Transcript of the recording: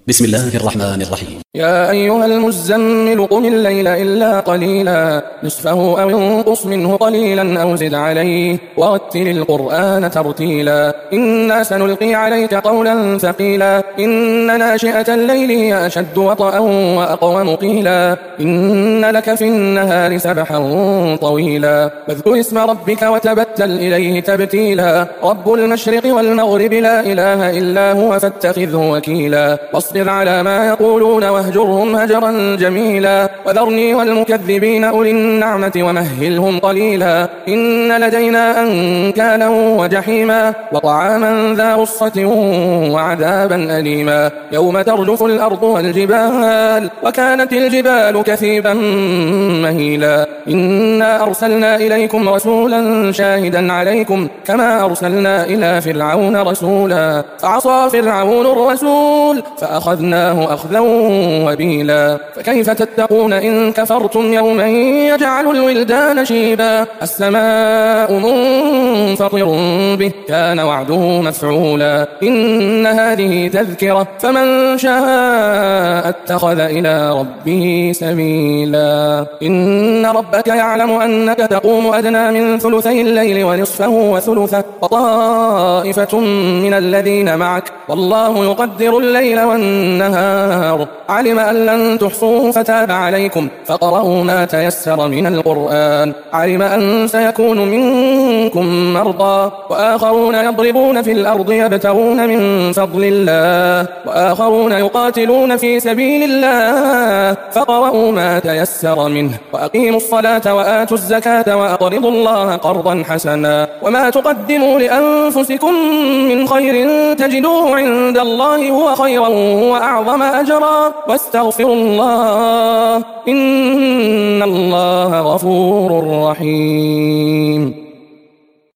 بسم الله الرحمن الرحيم. يا أيها المزمل قم الليل إلا قليلا نصفه أو انقص منه قليلا أو زد عليه ورتل القرآن ترتيلا إنا سنلقي عليك قولا ثقيلا إن ناشئة الليل هي أشد وطئا وأقوم قيلا إن لك في النهار سبحا طويلا فاذكر اسم ربك وتبتل إليه تبتيلا رب المشرق والمغرب لا إله إلا هو فاتخذه وكيلا واصبر على ما يقولون واهجرهم هجرا جميلا وذرني والمكذبين أولي النعمة ومهلهم قليلا إن لدينا أنكالا وجحيما وطعاما ذا غصة وعذابا أليما يوم ترجف الأرض والجبال وكانت الجبال كثيبا مهيلا إنا أرسلنا إليكم رسولا شاهدا عليكم كما أرسلنا إلى فرعون رسولا فعصى فرعون الرسول فأخذناه أخذا وبيلا فكيف تتقون إن كفرتم يوما يجعل الولدان شيبا السماء منفطر به كان وعده مفعولا إن هذه تذكرة فمن شاء اتخذ إلى ربه سبيلا إن ربك يعلم أنك تقوم أدنى من ثلثي الليل ونصفه وثلثه وطائفة من الذين معك والله يقدر الليل والنهار علم أن لن تحصوه فتاب عليكم فقرأوا ما تيسر من القرآن علم أن سيكون منكم مرضى وآخرون يضربون في الأرض يبتغون من فضل الله وآخرون يقاتلون في سبيل الله فقرأوا ما تيسر منه وأقيموا الصلاة وآتوا الزكاة وأقرضوا الله قرضا حسنا وما تقدموا لأنفسكم من خير تجدوه عند الله هو خيرا وأعظم أجرا واستغفروا الله إن الله غفور رحيم.